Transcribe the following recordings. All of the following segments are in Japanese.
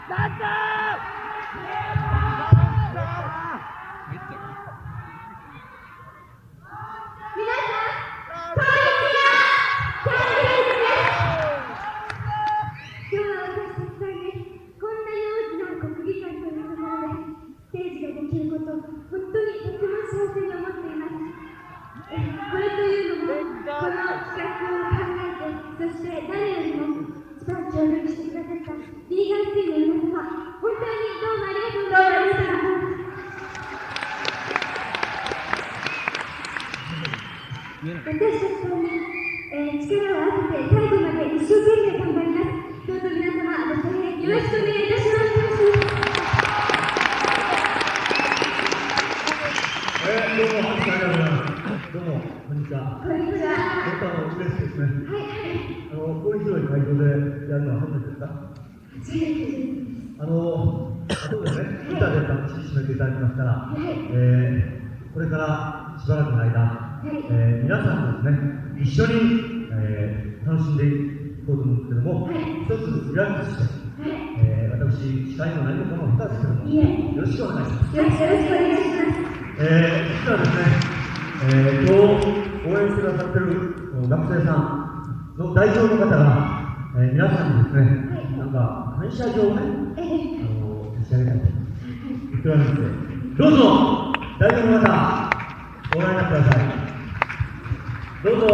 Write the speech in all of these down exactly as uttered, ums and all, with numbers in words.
私たちとに、えー、力を合わせて最後まで一生懸命頑張ります。どうぞ皆様ご声援よろしくお願いいたします。 えー、どうも、ありがとうございます。どうも、こんにちは。 こんにちは。 本当あの嬉しいですね。 はいはい。 あのこういう広い会場でやるのは初めてですか？ 初めてです。 あのそうですね。歌で楽しめていただきましたら、 はい、 えー、これからしばらくの間、はい、えー、皆さんとですね、一緒に、えー、楽しんでいこうと思うんですけども、はい、一つリラックスして、はい、えー、私、司会も何もかも下手ですけども、いえよろしくお願いします。 よろしくお願いします。 えー、実はですね、えー、今日応援してくださっている学生さんの代表の方が、えー、皆さんにですね、はい、なんか感謝状をね、あの差し上げたいと言っておりますので、どうぞ代表の方、ご覧になってください。どうぞ。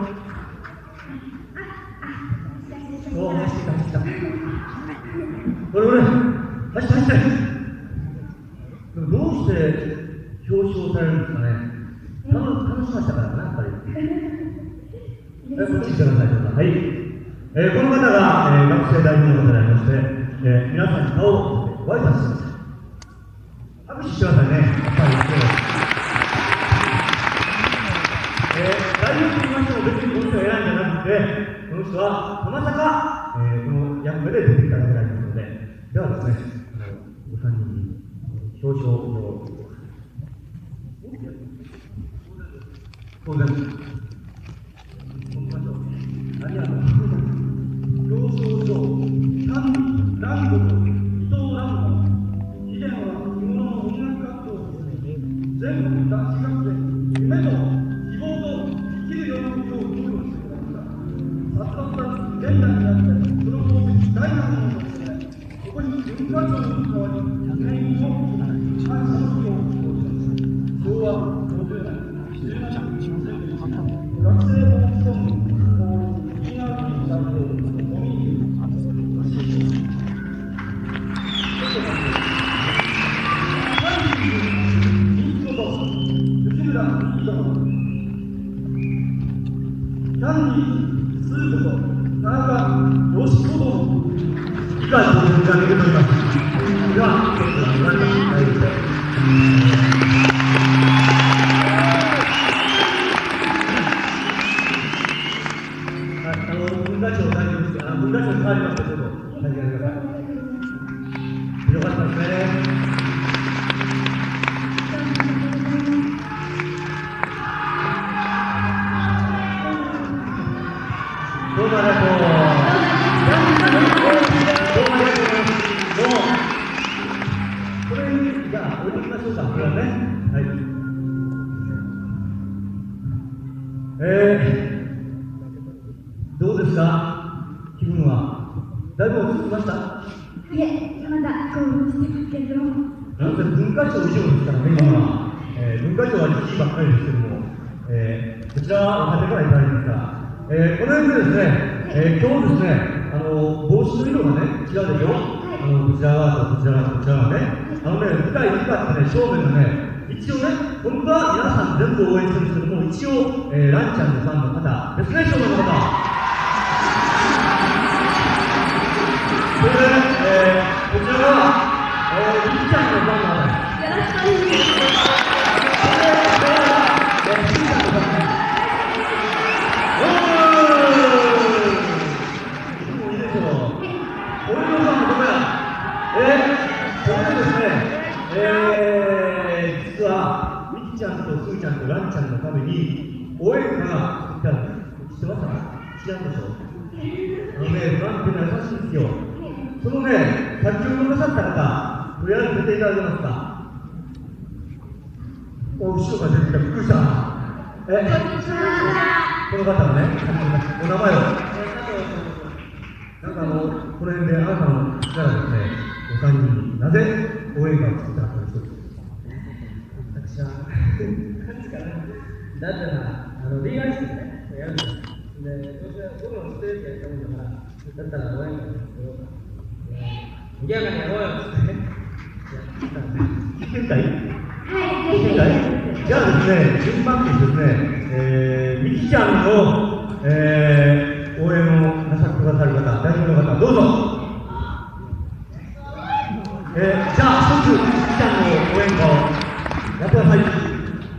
おお、走った走った。これこれ、走って走って。どうして表彰されるんですかね。楽しましたからな、やっぱり。こっち行ってください、どうぞ。はい。えー、この方が、えー、学生代表の方でありまして、えー、皆さんに顔をご挨拶します。拍手してくださいね、やっぱり。えー、代表と言いましても別にこの人が選んじゃなくて、この人はたまさか、えー、この役目で出てきただけなんですので、ではですね、あのごさんにんに表彰状当然、何やろう、表彰状、丹蘭国、伊藤蘭国、以前は日頃の音楽活動を進め、全国男子学生、夢と希望と生きる喜びを享用してくれました。殺伐た現代にあって、その功績大なものとして、ここに文化庁に代わり、全員を感謝の意を表します。昭和ごじゅうねん、じゅうがつ学生フォークソング、インアーキー代表、ノミニー、キャンディー、スープと田中よしこど以下の文化に出ております。では、ちょっとご覧ください。はい、あの文化庁代表です。あの文化庁に変わりました。ちょっとお願いください。よかったですね。どうもありがとう。どうもありがとうございます。どうも。これに、じゃあ、置いておきましょうか。これはね。はい。えー、どうですか気分は。だいぶ落ち着きました？ いえ、まだ興奮してますけれども。 なんせ文化庁以上ですからね、今は。えー、文化庁はじじいばっかりですけども、えー、こちらは若手からいただきますから、えー、この辺でですね、えー、今日ですね、あの帽子の色がね、違うでしょ、あのこちら側とこちら側とこちら側ね、あのね、舞台に向かってね、正面のね、一応ね、本当は皆さん全部応援してるんですけども、一応、えー、ランちゃんのファンの方ですね、正面の方。それで、えー、こちらは、えー、りっちゃんのファンの方。 よろしくお願いします。 ちゃんとすーちゃんとランちゃんのために応援歌が作ってあるんです。知ってますか？知らんでしょ？あのね、なんて優しいんですよ。そのとね、先ほどなさった方、とりあえず出ていただけますか。お、後ろから出てきた、びっくりした。え、この方のね、お名前を。なんかあの、この辺であなたの力ですね、お三人になぜ応援歌を作ったかという一つ。 私は、何ですかね、だったら、あの、リーガリストね、やるんです。で、私は僕のステージやったもんだから、だったら応援歌を作ろうか。にぎやかにやろうよってね。 聞いてみたい？ はい、 聞いてみたい？じゃあですね、順番にですね、えー、みきちゃんの、えー、応援をなさってくださる方、代表の方、どうぞ。えー、じゃあ、一つ、みきちゃんの応援歌をやってください。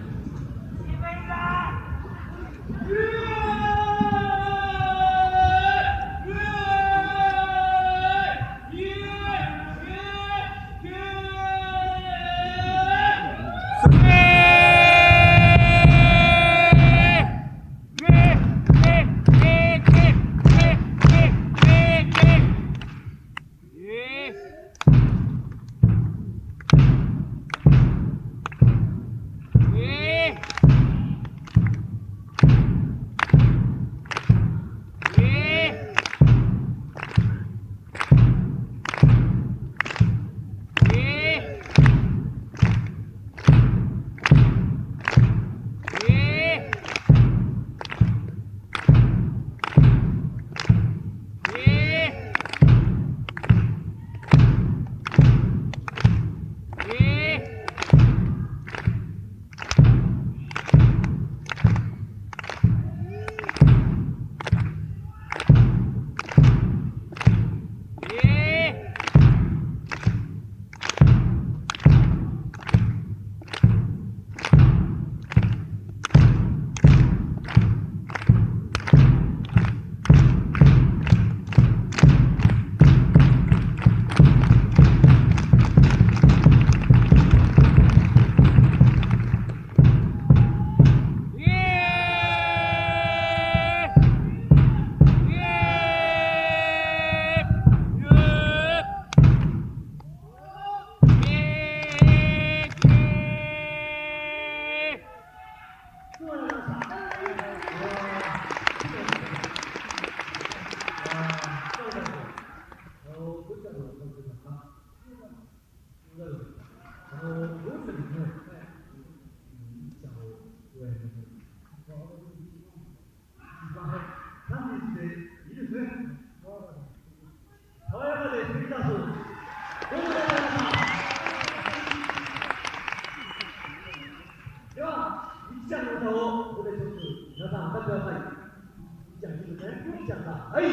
はい。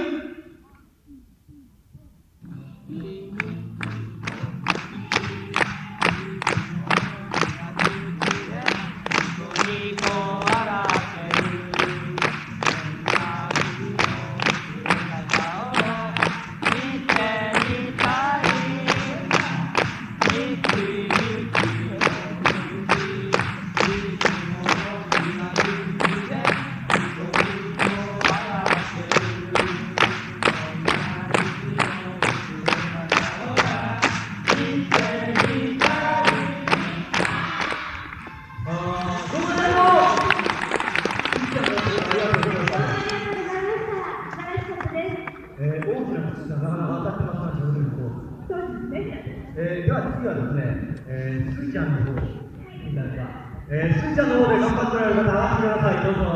えー、では次はですね、えー、すいちゃんの方になります。えー、すいちゃんの方で頑張っておられる方、上がってください、どうぞ。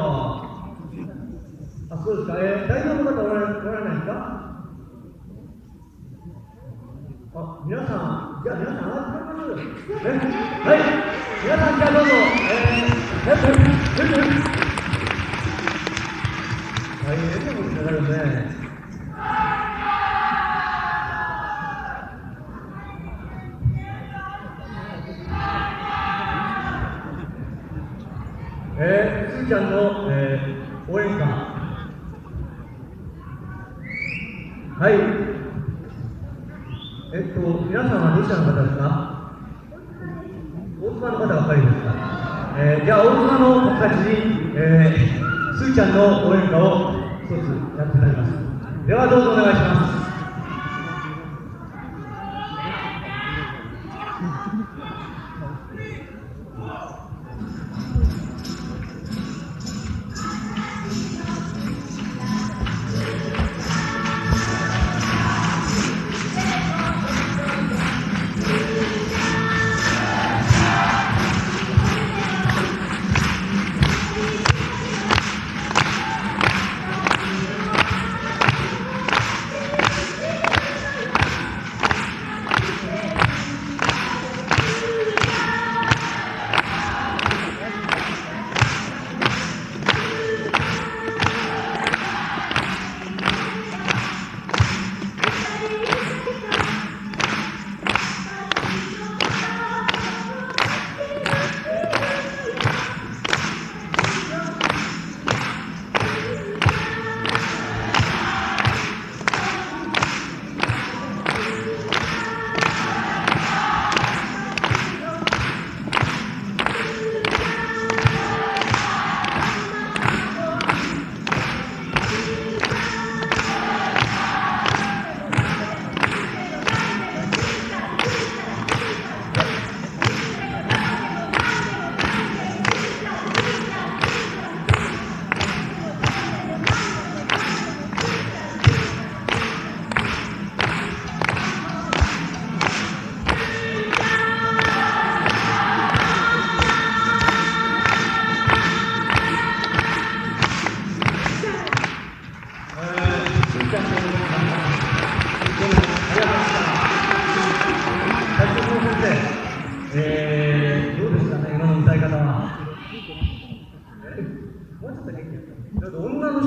あ、そうですか、えー、代表の方おられ、おられないですか？あ、皆さん、じゃあ皆さん上がってくださいましょうよ。え、はい、皆さんじゃあどうぞ、えー、やってる、やってる。大変なことになるね。えー、すーちゃんの、えー、応援歌。はい。えっと、皆さんはどちらの方ですか？大妻の方ばかりですか？えー、じゃあ、大妻の方たちに、えー、すーちゃんの応援歌を一つやっていただきます。では、どうぞお願いします。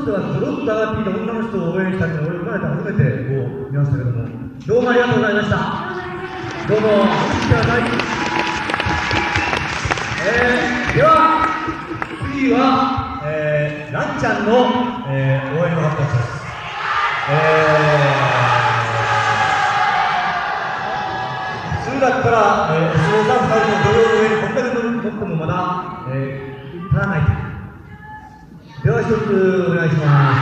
人がずろっと上がってきた女の人を応援したって俺生まれて初めてこう見ましたけども、どうもありがとうございました。どうもお待ちください。えー、では次は、えー、ランちゃんの、えー、応援の方たちです。えー、普通だったら、えー、スローダンスの土曜の上にこんだけ乗ってもまだ、えー、足らない。では一つお願いします。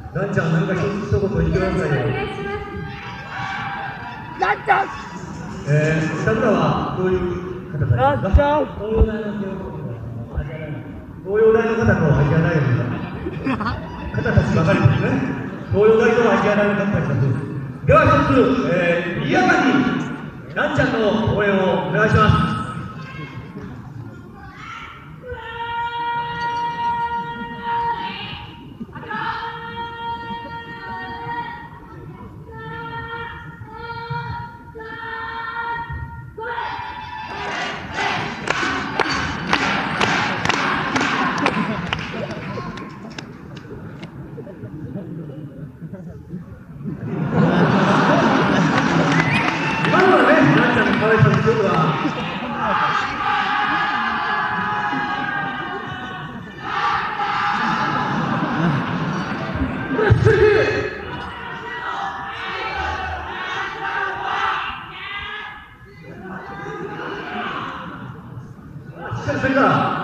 ランちゃん、何か一つ一言言ってくださいよ。 お願いします。 ランちゃん。 えー、北村はどういう方ランたちですか？ ちゃん。 東洋大の教育東洋大の方とアジア大学の方たちばかりですね。東洋大とアジア大の方たちです。では一つ、えー、賑やかにランちゃんの応援をお願いします。今のはね、ランちゃんの可愛さの一つはしっかりそれから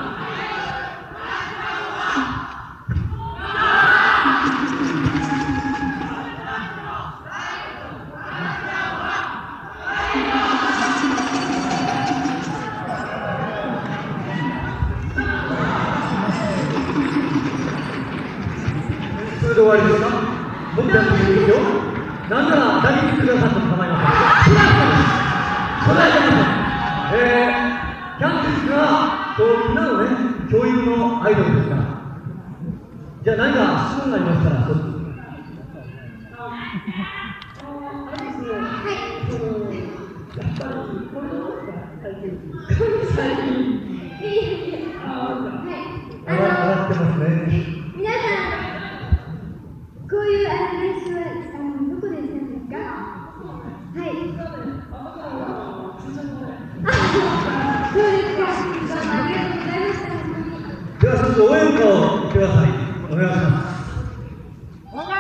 それで終わりですか？もっとやってもいいですよ。なんなら何言ってくださっても構いません。それはやりません。えー、キャンディーズがこうみんなのね、教育のアイドルですから。じゃあ何か質問がありましたら、一つ。 あの笑ってますね。 皆さん、こういうあの練習はあのどこでしたんですか？はい。あ、そうですか。どうもありがとうございました。 では一つ応援歌を言ってください。お願いします。 小川。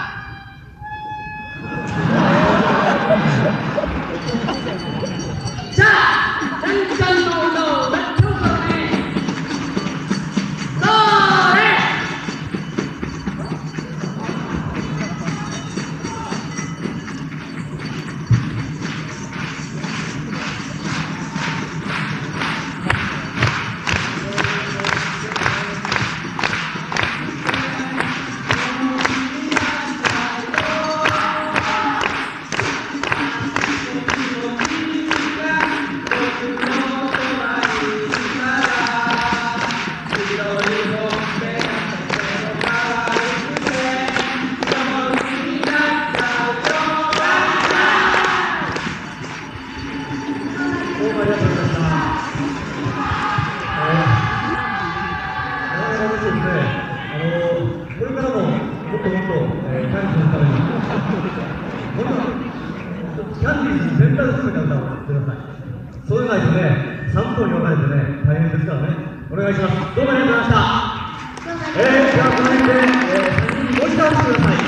さあ、ランちゃんの歌を歌っちゃおうかね。それ。 どうもありがとうございました。えー、なかなかですね、あのこれからももっともっと、えー、キャンディーズのために、もっとキャンディーズ全体を含めた歌をやってください。そういうないとね、さんぽんに分かれてね、大変ですからね。お願いします。どうもありがとうございました。えー、ではこの辺で、えー、さんにんにもう一度おしてください。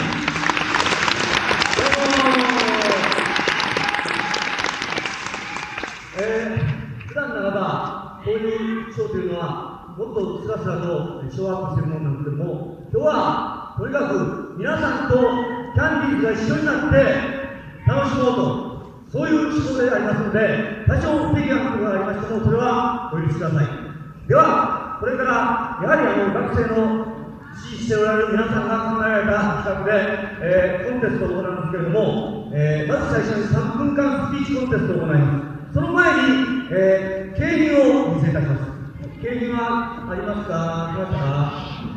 えー、普段ならば、こういうショーというのは、もっとすらすらとショーアップしてるものなんですけども、今日はとにかく皆さんとキャンディーズが一緒になって楽しもうと、そういう仕事でありますので、多少不手際なことがありましても、それはお許しください。では、これからやはりあの学生の支持しておられる皆さんが考えられた企画で、えー、コンテストを行いますけれども、えー、まず最初にさんぷんかんスピーチコンテストを行います。その前に、えー、景品をお見せいたします。景品はありますか？ありますか？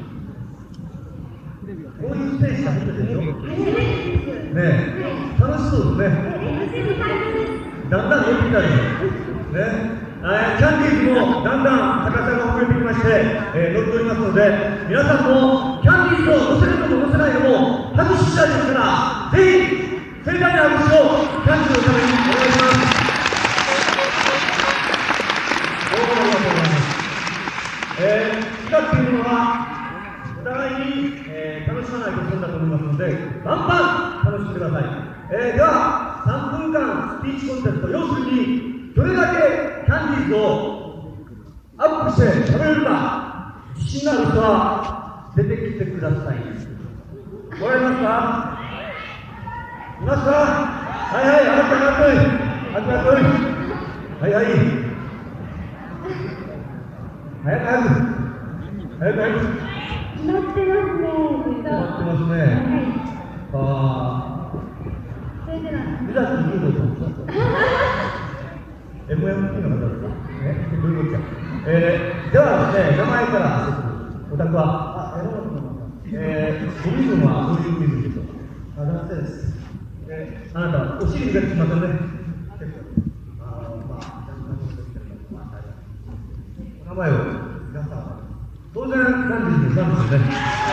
こういうステージが入ってるでしょ？ねえ、楽しそうですね。だんだん乗ってきたでしょ。ね、 えー、キャンディーズもだんだん高さが遅れてきまして、えー、乗っておりますので、皆さんもキャンディーズを乗せるのも乗せないのも拍手したいですから、ぜひ盛大な拍手をキャンディーズのためにお願いします。どうもありがとうございます。えー、企画というのはお互いに、えー、楽しまないと損だと思いますので、バンバン楽しんでください。えー、ではさんぷんかんスピーチコンテスト、要するにどれだけキャンディーズをアップして喋れるか、自信のある人は出てきてください。もらえますか？いますか？はいはい、あなたが来い、あなたが来い、はいはい、早く早く早く早く。 決まってますね。 決まってますね。 はい。 ああ。 それでは。 リザーズにどうぞ。エムエムピー の方ですか。え、どういうことか。えー、ではですね、名前からお宅は、あ、エロの方。えー、ご身分はどういう身分でしょうか。あ、男性です。えー、あなたお尻が決まったね。結構。あのまあ、お名前を皆さん。当然、何時で何ですよね。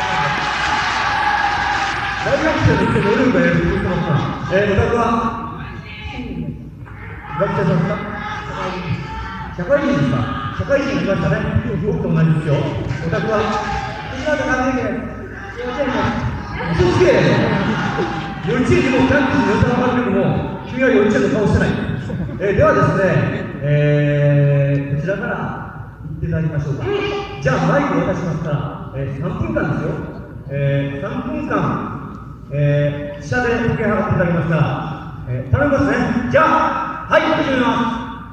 大学生として能力がやるということなんですが、えー、お宅は学生さんですか？社会人ですか？社会人にいましたね。僕と同じですよ。お宅は今の関係で幼稚園の嘘つけ幼稚園でもキャンプに寄せられるけども、君は幼稚園の顔してない。えー、ではですね、えー、こちらからいただきましょうか。じゃあマイクを渡しますから、えー、さんぷんかんですよ。えー、さんぷんかん、えー、下で時計払っていただきますから、えー、頼みますね。じゃあ、はい、始めます。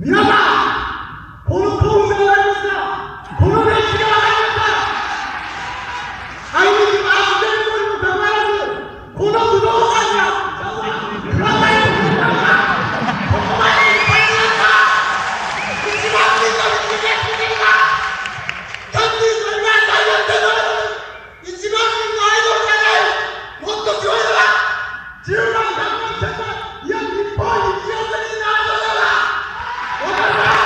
皆さん、この興奮がわかりますか？この熱気がわかりますか？相手に回しているのにもかかわらず、この武道館が、くださいの武道館が、ここまでいっぱいになった。一番人の道で聞いてるか？キャンディーズの皆さんやってるのに、一番人のアイドルじゃない。もっと強いのだ。じゅうまん、ひゃくまん、せんまん、いや、日本一億人のアイドルだ。わかるか？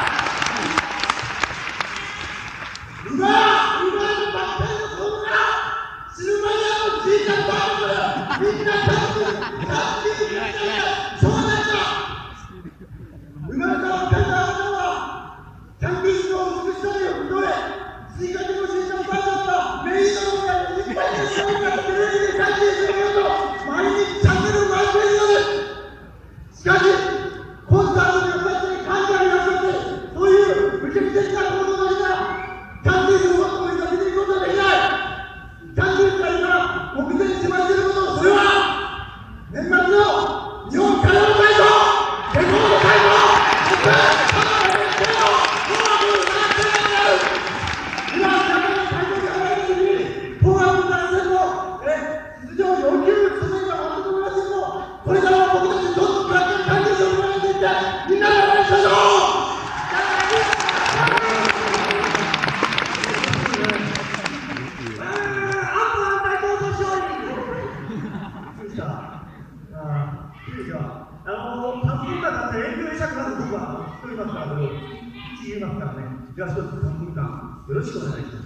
今、今のバッテンの子からシルバニアのじいちゃんばあちゃん、みんなキャンディーズ、キャンディーズ、キャンディーズ、少年だ。生まれたばっかりのあなたは、キャンディーズの美しさに踊れ、追加でのじいちゃんばあちゃんがメインの方がいっぱいの人がテレビでキャンディーズを見ると、毎日チャンネルを回しているのです。しかし、コンサートで私に感謝がいらっしゃって、そういう無責任な行動がいたら、キャンディーズのもっとにさせていくことはできない。キャンディーズが今、目前に迫っていること、それは、年末の日本歌謡祭と、レコード祭と、僕は、カナダで手を、紅白を探しているのです。今、ジャパンの会場に入るときに、紅白男性の、え、出場要求、それがあると思いますけども、これからは僕たちどんどんキャンディーズを盛り上げていって、みんなで応援しましょう。あの、さんぷんかんだって遠慮したくなる僕は一人いますから、僕、一言いますからね。では、一つさんぷんかん、よろしくお願いします。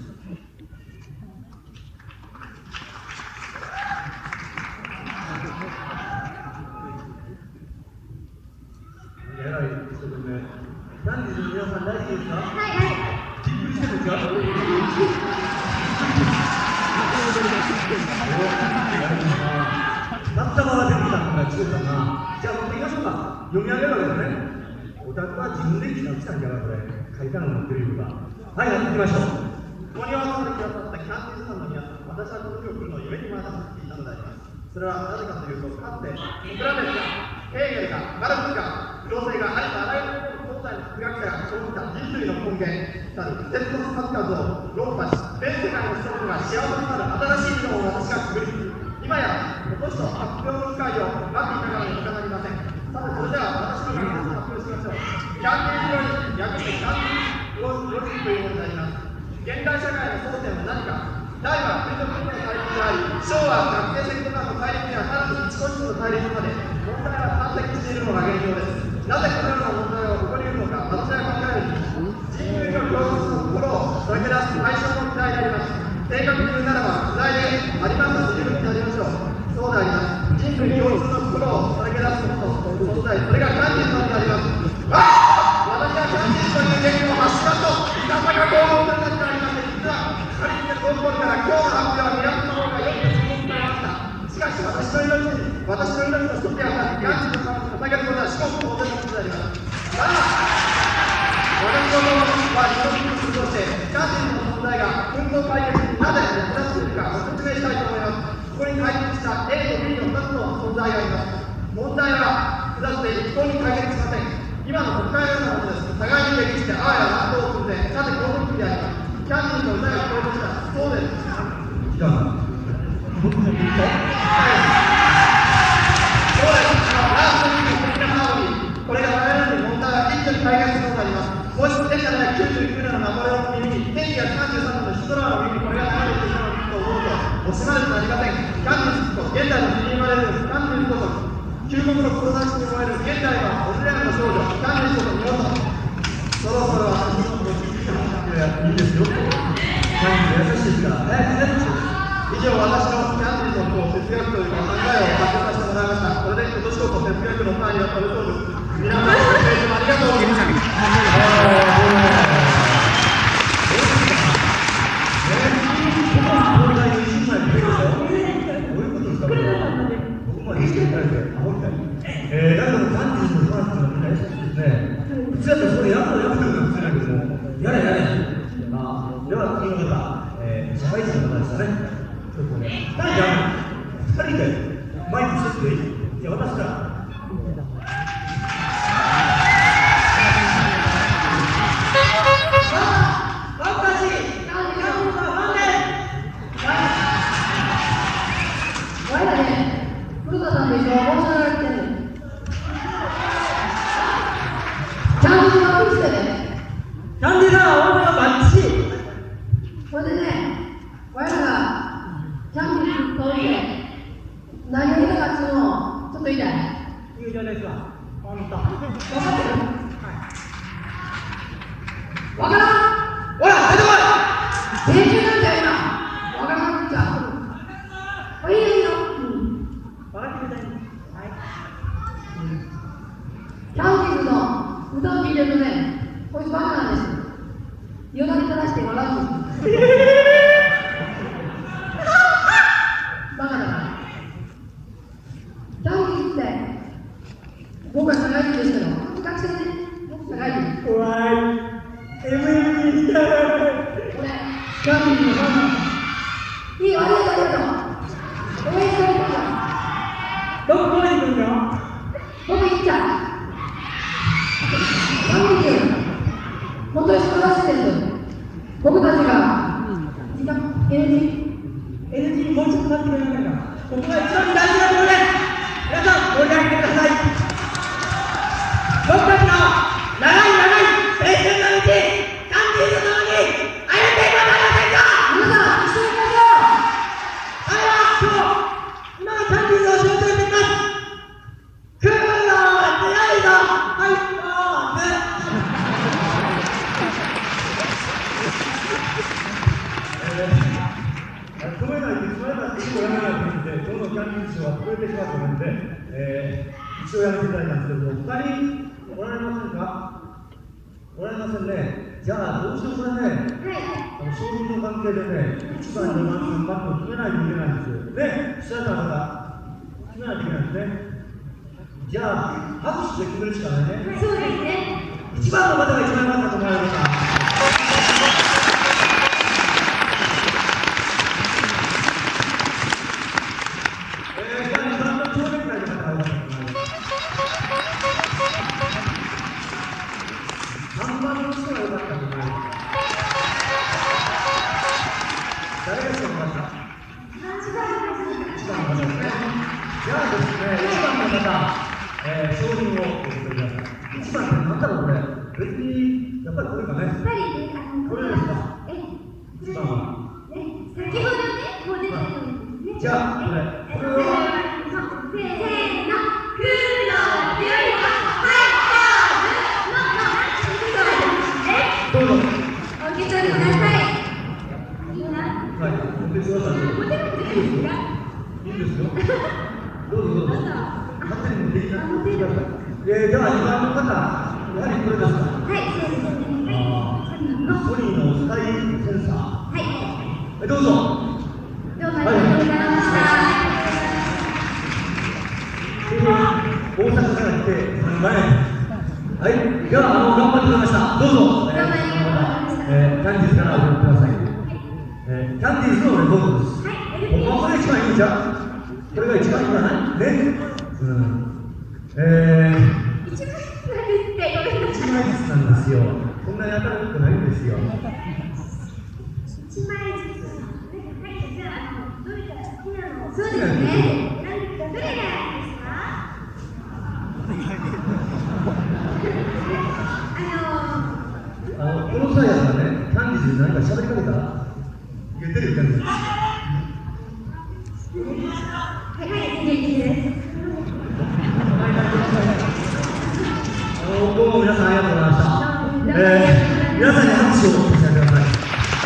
えらい一生懸命。何時に皆さん大丈夫ですか？ はいはい。 じっくりしてるんですか？なったまま出てきたのが強さな。じゃあ、持っていきましょうか。読み上げるわけですね。お宅は自分で企画したんじゃなくて、書いたのを持ってるか。はい、やっていきましょう。ここに合わせてくださったキャンディーズさんの皆さん、私はこの日を来るのを夢にまださせていたのであります。それはなぜかというと、かつて、ソクラテスが、ヘーゲルが、マルクスが、不老性がありとあらゆる東西の科学者が生じた人類の根源たる鉄の数々を論破し、全世界の人々が幸せになる新しい理論を私が作り、今や今年の発表の機会を待っていたからに他なりません。さて、それでは私の方から発表しましょう。キャンディーズロジック、略してキャンディーズロジックというものになります。現代社会の争点は何か。大は国と国の対立であり、小は学生性とかの大陸には単にいち個人の大陸まで問題は山積しているのが現状です。なぜこのような問題が起こり得るのか、私は考えるに、人類の共通の心をさらけ出す対象の議題であります。正確に言うならば、議題でありますと十分になりましょう。そうであります。人類共通の心をさらけ出すことの存在、それがキャンディーさんであります。ああ、私はキャンディーという言語を発しますと、いささか興奮するのではありません。実は、仮に高校から今日の発表は皆様の方がよく注目されました。しかし私の命に、私の命の一つや二つ、キャンディーのために捧げることは至極当然のことであります。だが、私のは一つにするとして、キャンディーの問題が紛争解決になぜ役立っているかご説明したいと思います。ここに解決した A と B のふたつの存在があります。問題は複雑で一向に解決しません。今の国会のようなものです。互いに歴史でああや乱闘を組んで、さてこの時であります。キャンディーの歌が聞こえました。そうです。 違う。僕も言った。 はい。そうです。ラストにの的なハーモニー。これが流れるので問題は一挙に解決することになります。もし天下できゅうじゅうきゅうねんのナポレオンの耳に、天気がさんじゅうさんねんのヒトラーの耳にこれが流れていたのと思うと、惜しまれてなりません。キャンディーと現代の国に生まれるキャンディーこそ、究極のプロダクトに思える現代のオズレアの少女、キャンディーと見事。そろそろ私のことを聞いてもらっていいですよ。キャンディー優しいからね。以上、私のキャンディーの哲学というか考えを発表させてもらいました。これで今年こそ哲学の単位が取れそうです。皆さんご清聴ありがとうございました。 えー、だけどキャンディーのファンっていうのはみんな優しいですね。普通だったらそれやるのやめてるの普通だけども、やれやれ。ああ、では次の方、えー、社会人の方でしたね。ちょっとね、ふたりじゃん。ふたりでマイクしてっていい？じゃあ私から。 何を言いたかったのちょっと言いたい。 友情ですわ。本当。 分かってる？分からん。 ほら、出てこい。 練習なんだよ今。分からんじゃあ。いいよいいよ。うん。 分かってください。はい。 キャンディーズの歌を聴いてるとね、こいつバカなんですよ。よだれ垂らして笑うんですよ。バカだから。キャンディーズって、僕は社会人ですけど、学生ね、社会人。 怖い。エムエムに したい。 これ、キャンディーズのファンなんです。いいよ、ありがとう、ありがとう。応援してくれたんだ。 どこに行くんだ？ 僕行っちゃう。キャンディーズ、本当に素晴らしいです。僕たちが、時間、エヌジー、 エヌジー もうちょっと待ってくれませんか？ここが一番大事なところです。皆さん、盛り上げてください。僕たちの長い長い青春の道、キャンディーズのように歩んでいかれませんか？ 皆さん、一緒に行きましょう。 あれは今日、今のキャンディーズを象徴しています。クールの出会いのハイポーズ。 止めないで、止めないで、一応やめないといって、どのキャンディーズは止めてしまうと思うんで、えー、一応やめていただいたんですけども、ふたりおられませんか？おられませんね。じゃあ、どうしようこれね、あの証人の関係でね、いちばん、にばん、さんばんと決めないといけないんですよ。ね、主催者の方、決めないといけないんですね。じゃあ、拍手で決めるしかないね。 そうですね。 いちばんの方が一番良かったと思われました。誰が一番良かった？ 一番一番の方ですね。じゃあですね、一番の方、えー、商品を送ってください。一番って何だろうこれ。別にやっぱりこれかね。 やっぱりね、あのこれですか。 え、 一番は。 ね、先ほどね、こう出たようにね。 じゃあこれ、これは。 できなくてください。えー、ではにばんの方、やはりこれですか。 はい、そうですね。はい、のソニーのスカイセンサー。 はい。 えどうぞ。 どうもありがとうございました。 大阪から来てさんまんえん。はい、ではあの頑張ってくれました。どうぞ。 どうもありがとうございました。 えー、キャンディーズからお送りください。えー、キャンディーズのレコードです。 はい、 僕はこれ一番いいんじゃん。これが一番いいんじゃないね。うん。えー、 一枚ずつってごめんなさい。 一枚ずつなんですよ。そんなに当たることないんですよ。 一枚ずつ。はい、じゃあ、あのどれか好きなの。そうですね。何ですか。どれがいいですか。あのあのこの際やからね、キャンディーズで何か喋りかけたら言ってるキャンディーズ。 はい、はい、元気です。 あのどうも皆さんありがとうございました。えー、皆さんに拍手を差し上げてください。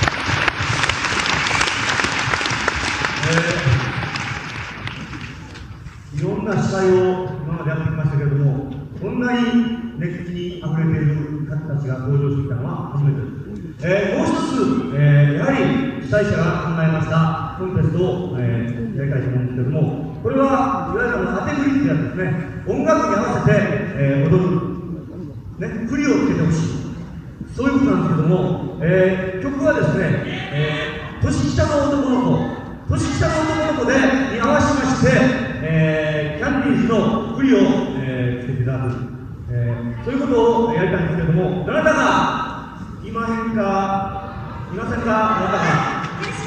えー、いろんな司会を今までやってきましたけれども、こんなに熱気にあふれている方たちが登場してきたのは初めてです。えー、もう一つ、えー、やはり主催者が考えましたコンテストを、えー、やりたいと思うんですけれども、これはいわゆる当て振りってやつですね。音楽に合わせて、えー、踊る。ね、振りをつけてほしい。そういうことなんですけども、えー、曲はですね、えー、年下の男の子、年下の男の子でに合わせまして、えー、キャンディーズの振りを、えー、つけていただく、えー、そういうことをやりたいんですけれども、どなたがいまへんか、いませんか、どなたか。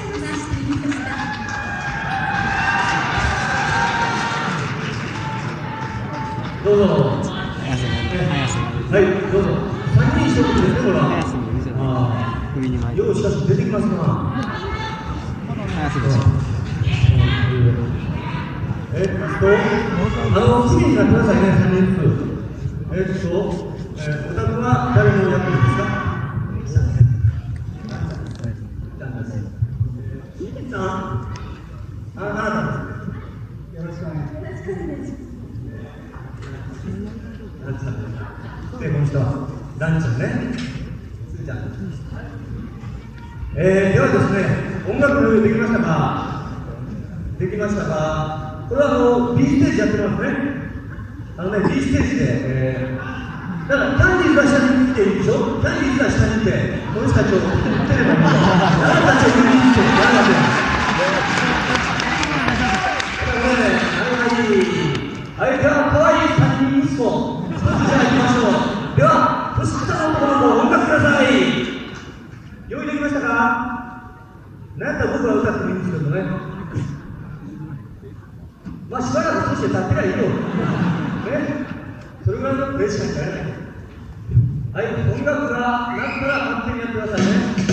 どうぞ。はい、どうぞ。さんにん一組ですね、これは。ああ、ようしかし出てきますな。えっと、あの、次になってくださいね、さんにんずつ。えっと、えー、お宅は誰の役ですか。いきさん、あ、あなたですね。よろしくお願いします。ランちゃんですか。で、この人はランちゃんね。すーちゃん。えー、ではですね、音楽できましたか。できましたか。これはあの B ステージやってますね。あのね B ステージで、えー、だからキャンディーズが下に来ていいでしょ。キャンディーズが下に来て、この人たちを見てればいい。あなたたちを見に来てやらなきゃ。はい、では、可愛いさんにん息子、一つじゃあ行きましょう。では、年下の男の子、音楽ください。用意できましたか。なんだ僕は歌ってもいいんですけどね。まあ、しばらくそして立ってりゃいいよ。ね。それぐらいのプレッシャーにならない。はい、音楽がなったら勝手にやってくださいね。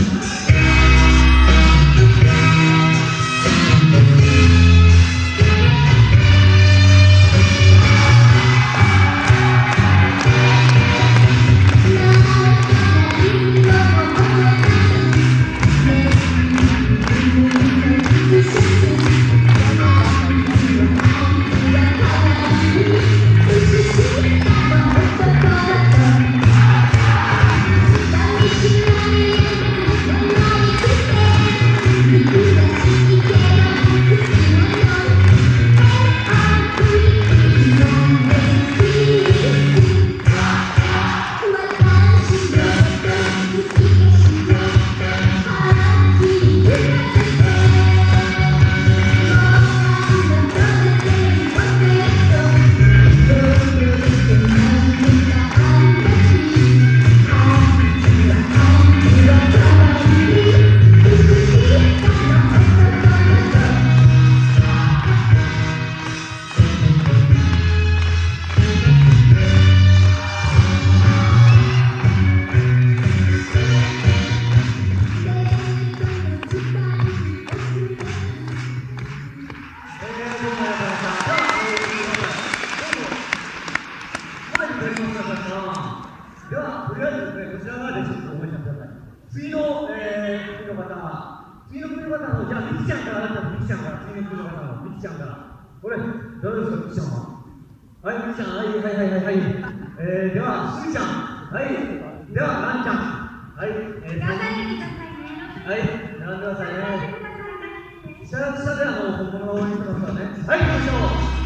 では、とりあえずですね、こちら側でちょっと覚えてください。次の、えー、次の方は、次の国の方の、じゃあ、みきちゃんからだったら、みきちゃんから、次の国の方の、みきちゃんから。これ、誰ですか、みきちゃんは。 はい、みーちゃん、はい、はい、はい、はい、はい。えー、では、すーちゃん。はい。では、なんちゃん。はい。えー、 頑張ってくださいね。 はい、並んでください頑張ってね。 くださいね。 下下であの本物の応援してますからね。はい、行きましょう。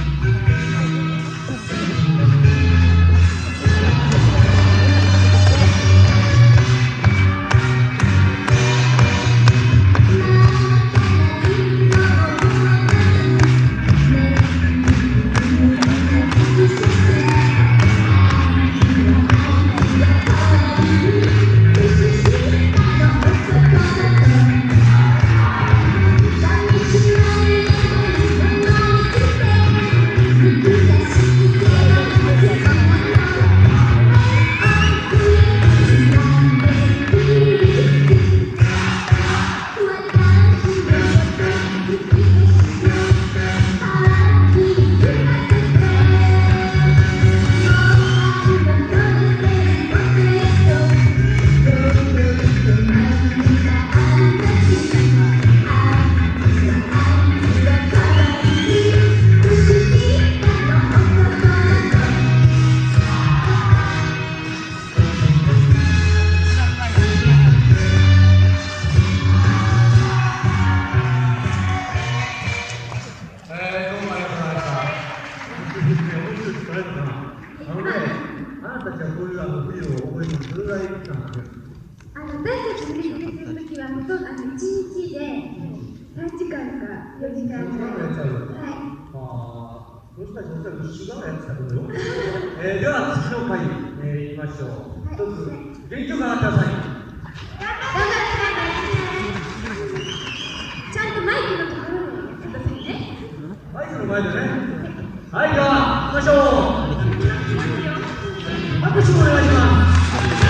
あの私たち振り付けするときは、ほとんどあのいちにちでさんじかんかよじかんぐらい。はい。 ああ、どうしたらどうしたら一緒だやつだけどよ。えー、では次の回、えー、行きましょう。一つ元気よく上がってください。 頑張ってちゃんとマイクのところにやってくださいね。 マイクの前でね。はい、では行きましょう。拍手をお願いします。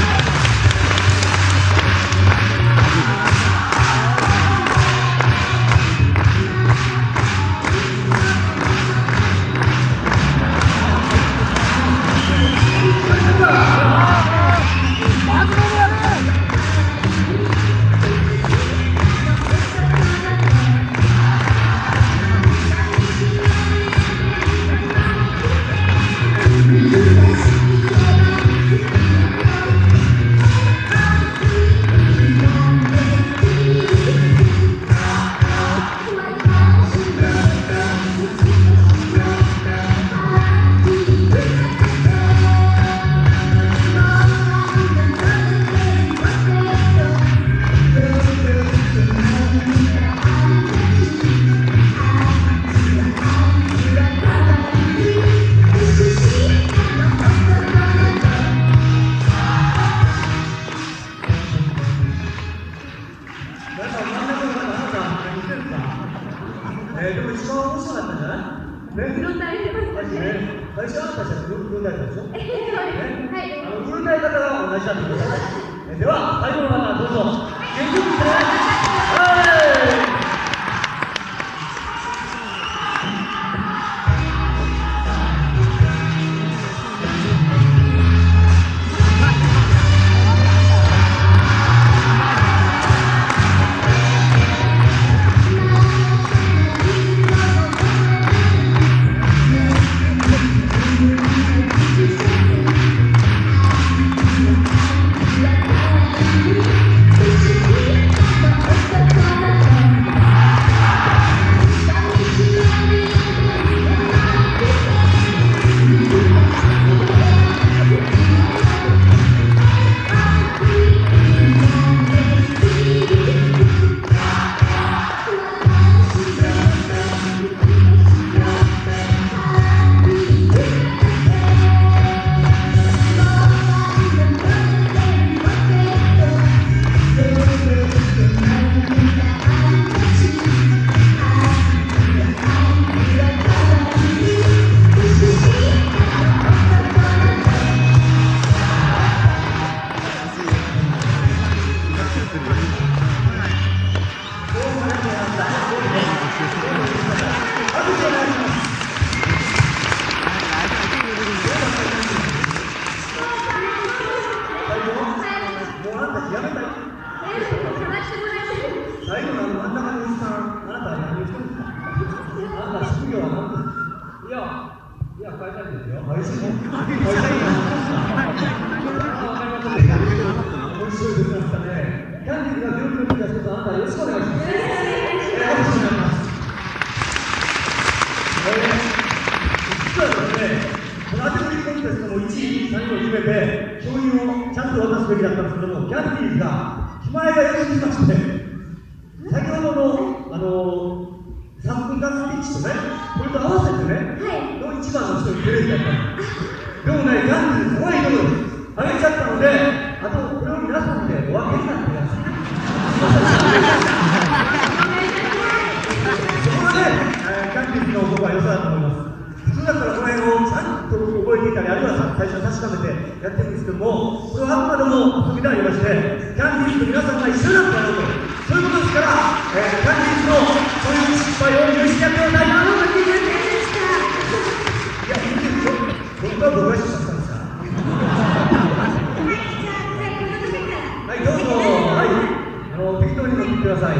えー、でも一番面白かったんじゃないね。 いろんなありますね。 最初あんたたちはグループでしょ。 えー、はい。 あのグループ方が同じだってことです。では最後の方どうぞ。元気よくしてね。はい。 Thank you. ですよ。会社員会社員面白いですね。キャンディーズが病気の時はちょっとあなたよろしくお願いします。よろしくお願いします。実はですね、このアテモリコンテストもいちい、さんいを決めて、賞品をちゃんと渡すべきだったんですけども、キャンディーズが気前が良すぎまして、先ほどの、あのー、さんぷんかんスピーチとね、これと合わせてね、の一番の人にプレゼントだったんです。でもね、キャンディーズすごいところです。あげちゃったので、あとこれを皆さんでお分けになってください。そこがね、キャンディーズの僕は良さだと思います。普通だったらこの辺をちゃんと覚えていたり、あるいは最初確かめてやってるんですけども、これはあくまでも遊びでありまして、キャンディーズと皆さんが一緒になってやろうと、そういうことですから、えー、キャンディーズのそういう失敗を許してやってください。あの時にいや、いいですよ。僕は僕が失敗したんですから。はい、どうぞ。はい、あの適当に乗ってください。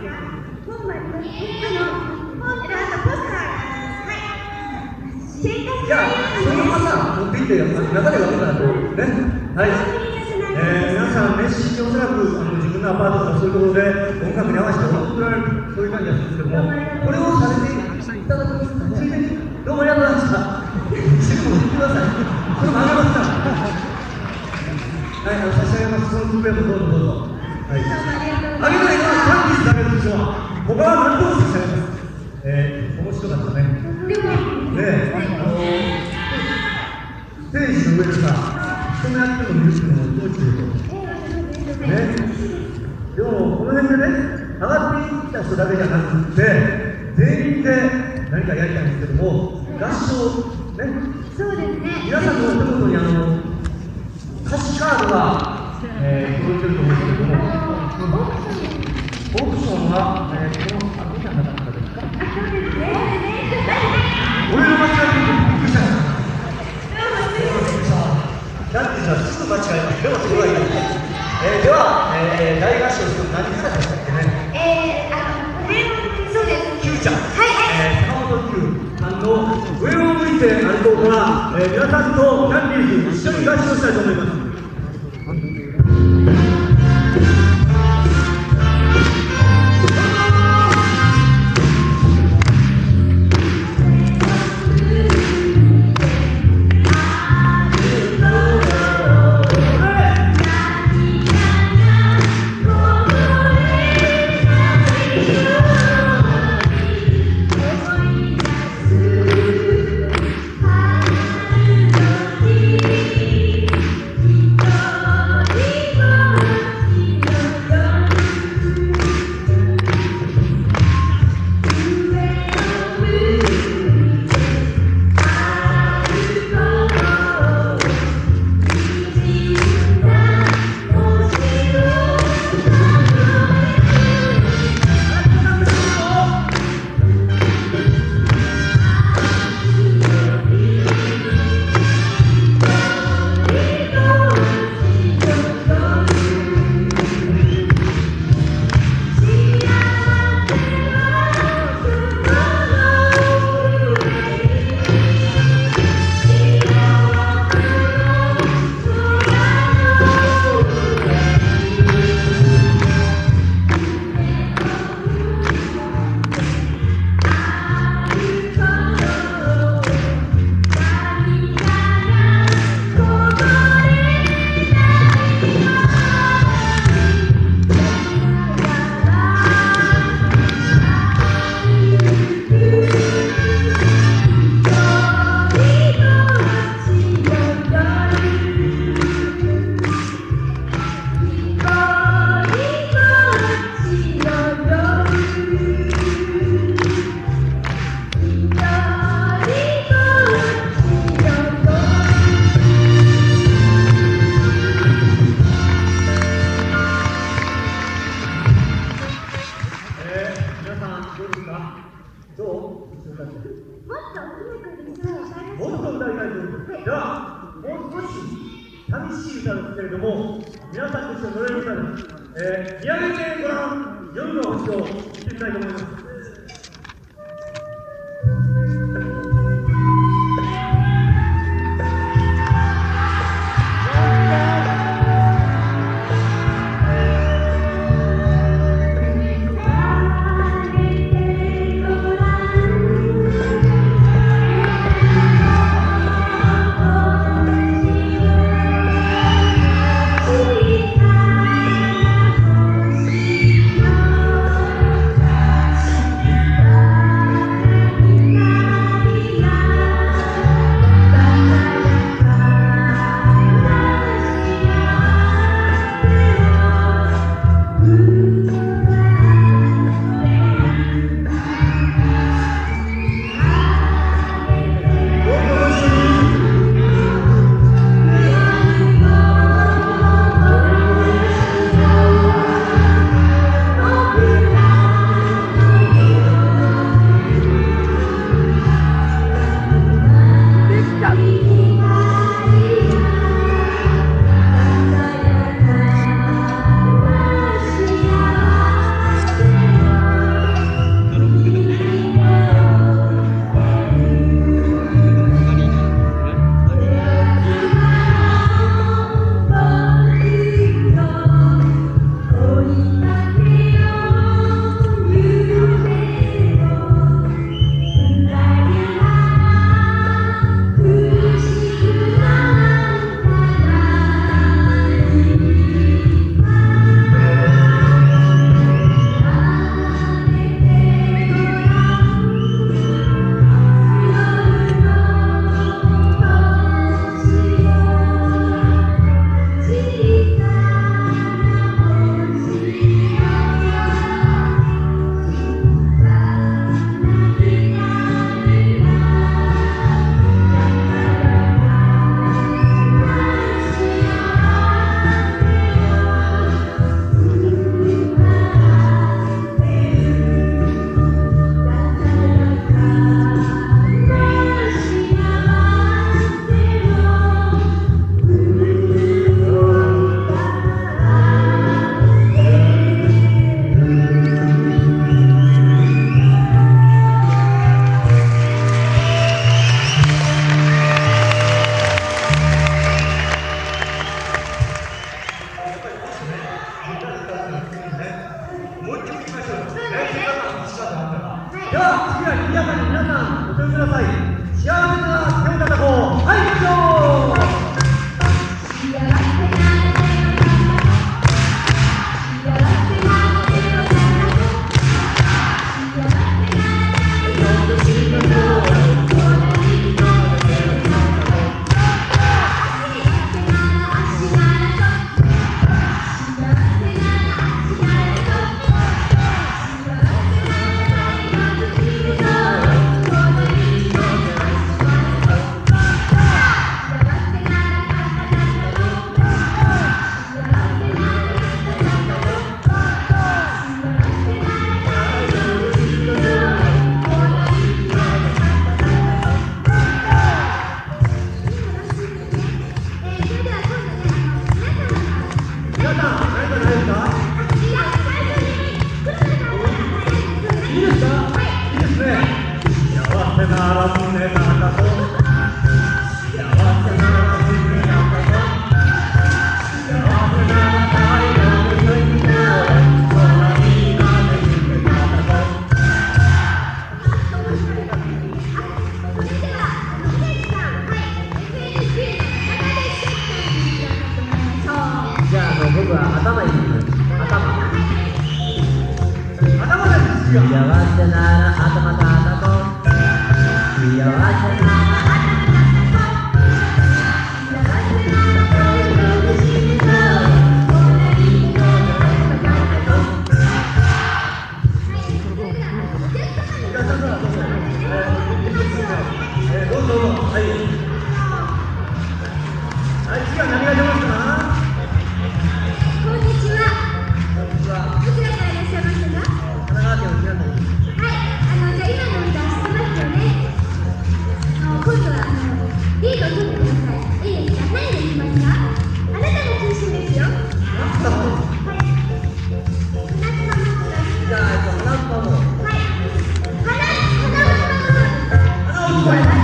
じゃあ、そのまま持っていって、中で分けたらとね。はい。えー、皆さん、熱心におそらくあの自分のアパートとかそういうところで音楽に合わせて踊ってられる、そういう感じがするんですけども、これをされていただくついでに、どうもありがとうございました。一緒に踊ってください。それもあげますから。はい、あの差し上げます。その机もどうぞどうぞ。はい。あげないのはキャンディーズだけですよ。他は何とも差し上げます。えー、面白かったね。ねえ、あのステージの上でさ、人のやってるのを見るっていうのもどうしてると。ね。でも、この辺でね、上がってきた人だけじゃなくて、全員で何かやりたいんですけども、合唱、ね。 そうですね。 皆さんのお手元にあの歌詞カードが、えー、届いてると思うんですけども、オークションは、えー、この、あ、どちらの中ですか？俺の間違いでびっくりした。キャンディーズはすぐ間違えます。でもそれはいいです。えー、では、えー、大合唱する何からでしたっけね？ えー、あの、そうです。 キューちゃん。 はい。 えー、坂本九さんの上を向いて歩こうから、えー、皆さんとキャンディーズ一緒に合唱したいと思います。では、もう少し寂しい歌ですけれども、皆さんと一緒に乗れる歌です。えー、見上げてごらん、夜の星を見てみたいと思います。 違う。 幸せなら頭たたこう。幸せならえー、どうぞどうぞ。はい。はい、次は何が出ますか？ こんにちは。 こんにちは。 どちらからいらっしゃいましたか？ 神奈川県の平野です。 はい、あの、じゃあ今の歌知ってますよね。あの、今度は、あの、リードを取ってください。いいですか？何でいきますか？あなたが中心ですよ。はい。花束の歌。 じゃあ、えっと、花束も。 はい。花、花束。 花束。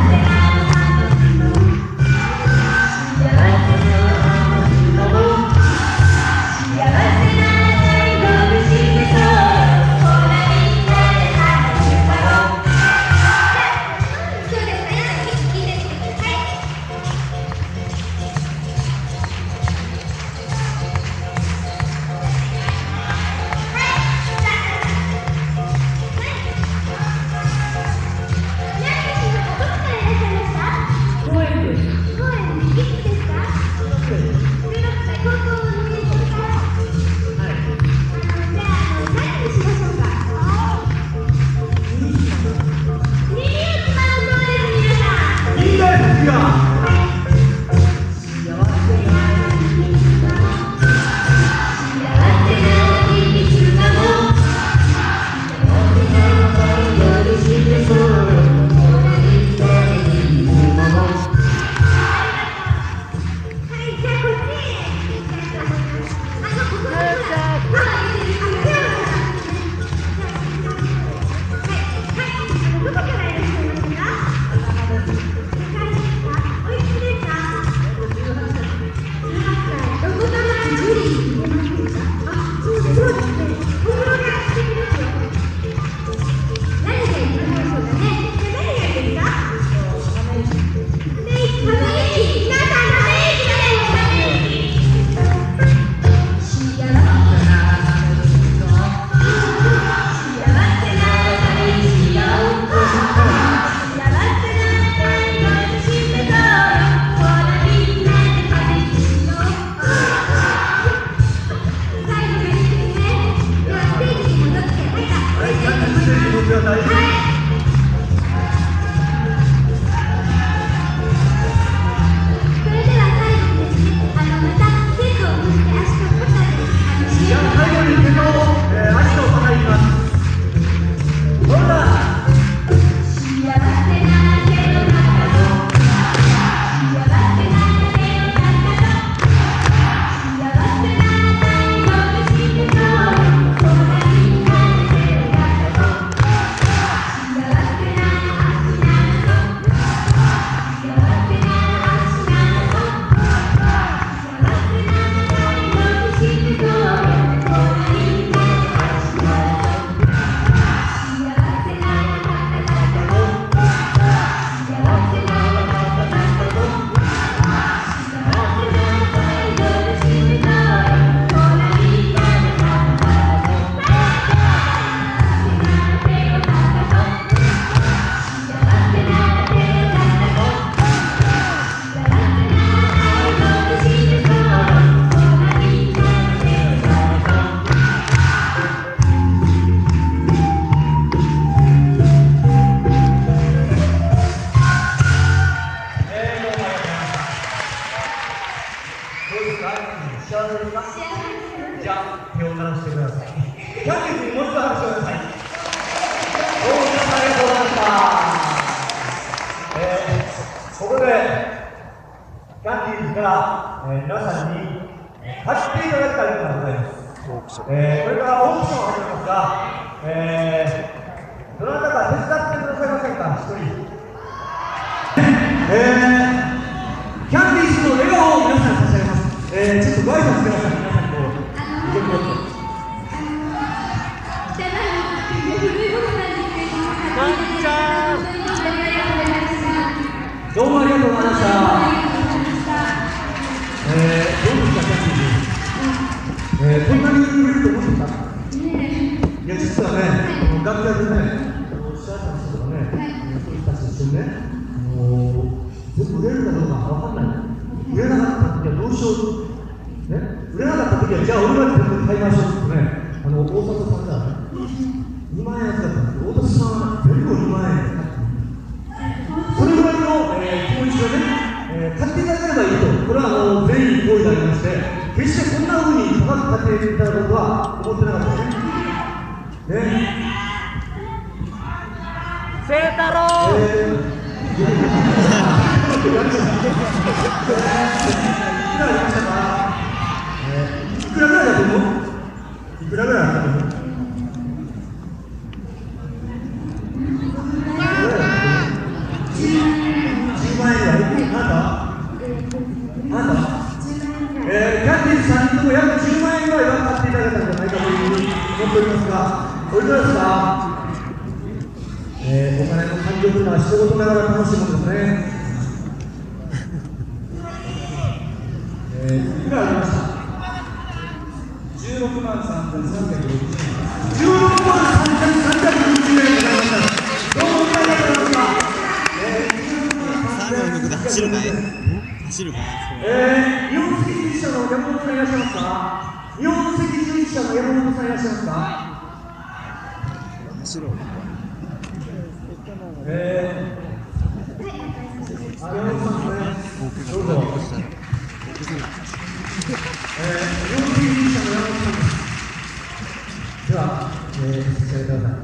えー、これからオークションを始めますが、えー、どなたか手伝ってくださいませんか、一人。えー、キャンディーズの笑顔を皆さんに差し上げます。えー、ちょっとご挨拶ください、皆さんこう。 あのー、あのー、じゃない古いものなんですけれども、 こんにちは。 どうもありがとうございました。えー、どうですか、キャンディーズ。えー、こんなに売れると思ってた？いや、実はね、楽屋時は、じゃあ俺らで買いましょうってね、あの大里さんじゃにまん円だったんですけど、大里さんは全部にまん円で買ってそれぐらいの、えー、気持ちをね、えー、買っていただければいいと、これはあの全員行為でありまして、決してこんなふうに高く買っていただくとは思ってなかったですね。ね清太郎、 えーいくらありましたか？えー、いくらぐらいだと思う？いくらぐらいだと思う？じゅうまん円ぐらい？あなた？あなた？えー、キャンディーズさんにんとも約じゅうまん円ぐらいは買っていただけたんじゃないかというふうに思っておりますが、おいくらですか？えー、お金の感情というのは仕事ながら楽しいものですね。えー、いくらありました？じゅうろくまんさんぜんさんびゃくろくじゅうえん。じゅうろくまんさんぜんさんびゃくろくじゅうえんでございました。どうもお願いいたしますか。えー、じゅうろくまんさんぜんさんびゃくろくじゅうえん。 走るかい走るかいえー、日本赤十字社の山本さんいらっしゃいますか？日本赤十字社の山本さんいらっしゃいますか？ 走ろうえー、あ、山本さんですね。どうぞ。えー、日本赤十字社の山本さんです。では、えー、差し上げてください。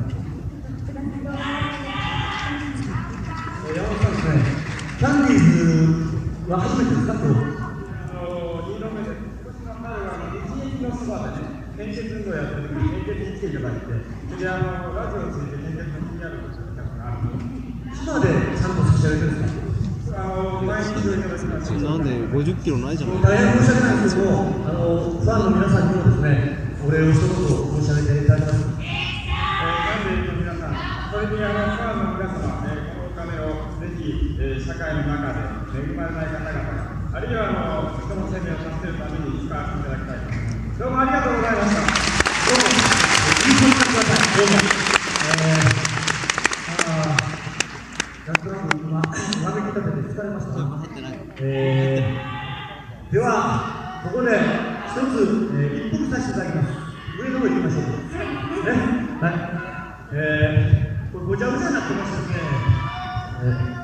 えー、山本さんですね、キャンディーズは初めてですか、今日。 あのにどめで、今年の春は日劇のそばでね、建設運動をやってる時に建設に来ていただいて、それであのラジオについて建設の気になることがあるので、 今でちゃんと差し上げてるんですか？ あの毎日いただきました。 なんでごじゅっキロないじゃん。 大変申し訳ないんですけども、あのファンの皆さんにもですね、お礼を一言申し上げていただきます。 えー、なんで皆さん、それにあのファンの皆様、えー、このお金をぜひ、えー、社会の中で恵まれない方々が、あるいはあの人の生命を助けるために使わせていただきたいと思います。どうもありがとうございました。 どうも、いいことしてください。どうも。えー、あー、なんとなく今、わめき立てて疲れましたな。えー、では、ここで一つ、えー、一服させていただきます。上の方行きましょう。ね、はい。えー、これごちゃごちゃになってますですね。えー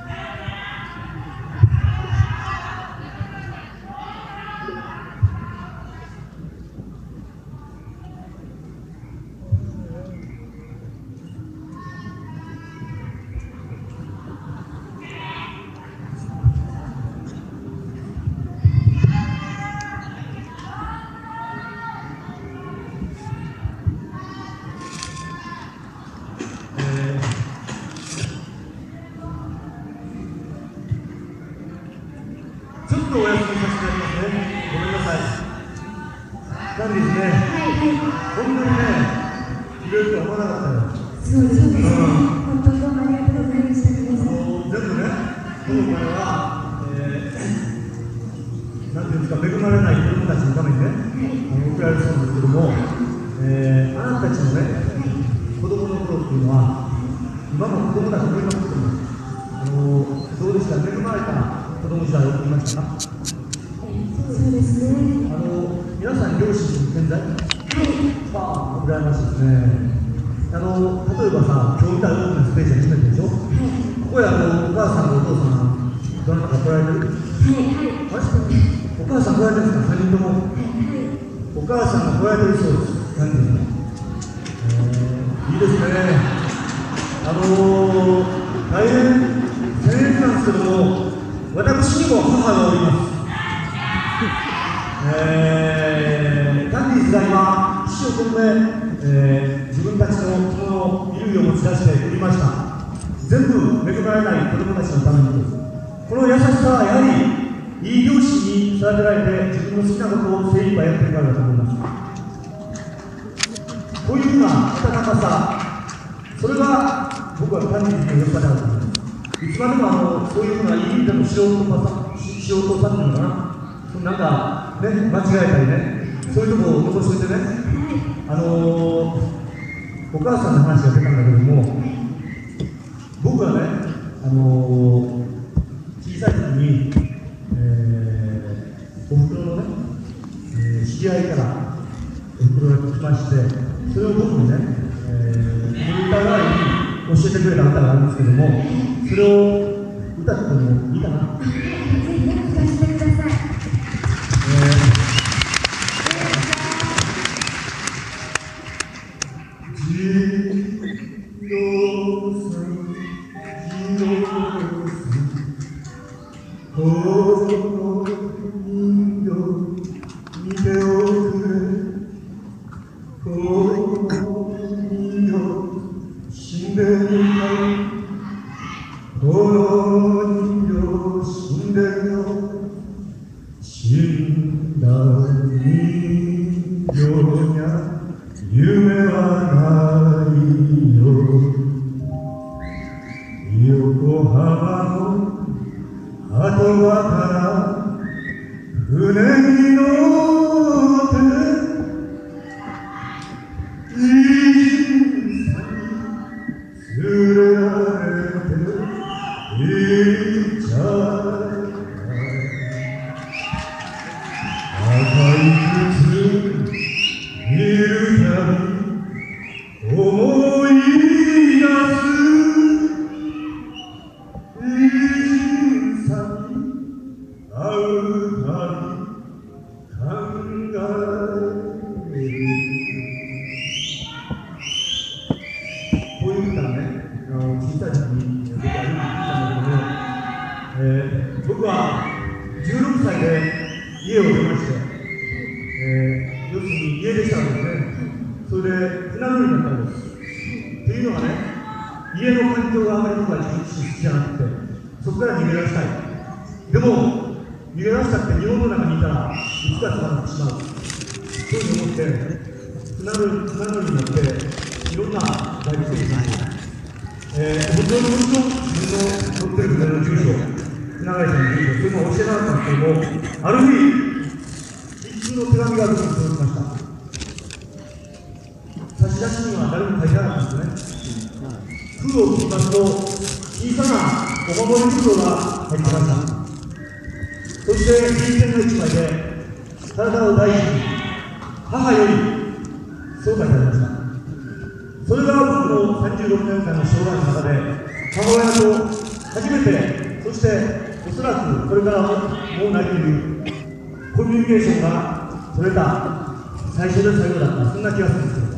ちょっとお休みさせていただきますね。ごめんなさい。なんですね。本当にね、いろいろと思わなかったよ。 そうですね。本当どうもありがとうございました。皆さん。 あの全部ね、このお金は、えー、なんていうんですか、恵まれない子供たちのためにね、あの送られてたんですけども、えー、あなたたちのね、子供の頃っていうのは、今の子供たちのいろんなことも、あのどうですか、恵まれた子供時代を送りましたか？ そうですね。 あの皆さん両親健在？はい。ああ、羨ましいですね。あの例えばさ、今日見た大きなスペース初めてでしょ？はい。ここへあのお母さんとお父さんどなたか来られてる？はいはい。あれ？お母さん来られてるんですか？さんにんとも。はいはい。お母さんが来られてるそうです。さんにんも。えー、いいですね。あの大変大変なんですけども、私にも母がおります。えー、キャンディーズが今、一生懸命、えー、自分たちのこの衣類を持ち出して売りました。全部恵まれない子供たちのためにです。この優しさはやはり、いい両親に育てられて、自分の好きなことを精一杯やっているからだと思います。こういうふうな温かさ、それが僕はキャンディーズの良さだと思います。いつまでもあのそういうふうないい意味での素人さ、素人さっていうのかな。なんかね、間違えたりね、そういうところを残しておいてね、あのー、お母さんの話が出たんだけども、僕はね、あのー、小さい時に、えー、おふくろのね、えー、知り合いから、 送られてきまして、それを僕にね、えー、歌が教えてくれた歌があるんですけども、それを歌ってもいいかな。 ぜひね、聞かせてください。 横浜の鳩場から船に乗っていいさに連れられて行っちゃ赤い靴見るたび思い出すこういう歌ね、あの小さい時に僕はよく聞いたんだけども、えー、僕はじゅうろくさいで家を出まして、えー、要するに家出したんですね。それで船乗りになったんです。っていうのはね、家の環境があまり僕は好きじゃなくて、そこから逃げ出したい。でも、逃げ出したって日本の中にいたらいつか捕まってしまう。そういうふうに思って、船乗り船乗りになって、いろんな大学生にえー、本当に本当に自分の乗ってる船の住所、船会社の住所、そういうのを教えなかったんですけども、ある日、一通の手紙が僕に届きました。差出には誰も書いてなかったんですね。封を切りますと、小さなお守り袋が入ってました。そして、便箋の一枚で、体を大事に、母より、そう書いてありました。それが僕のさんじゅうろくねんかんの生涯の中で、母親と初めて、そしておそらくこれからももうないというコミュニケーションが取れた最初で最後だった、そんな気がするんですよ。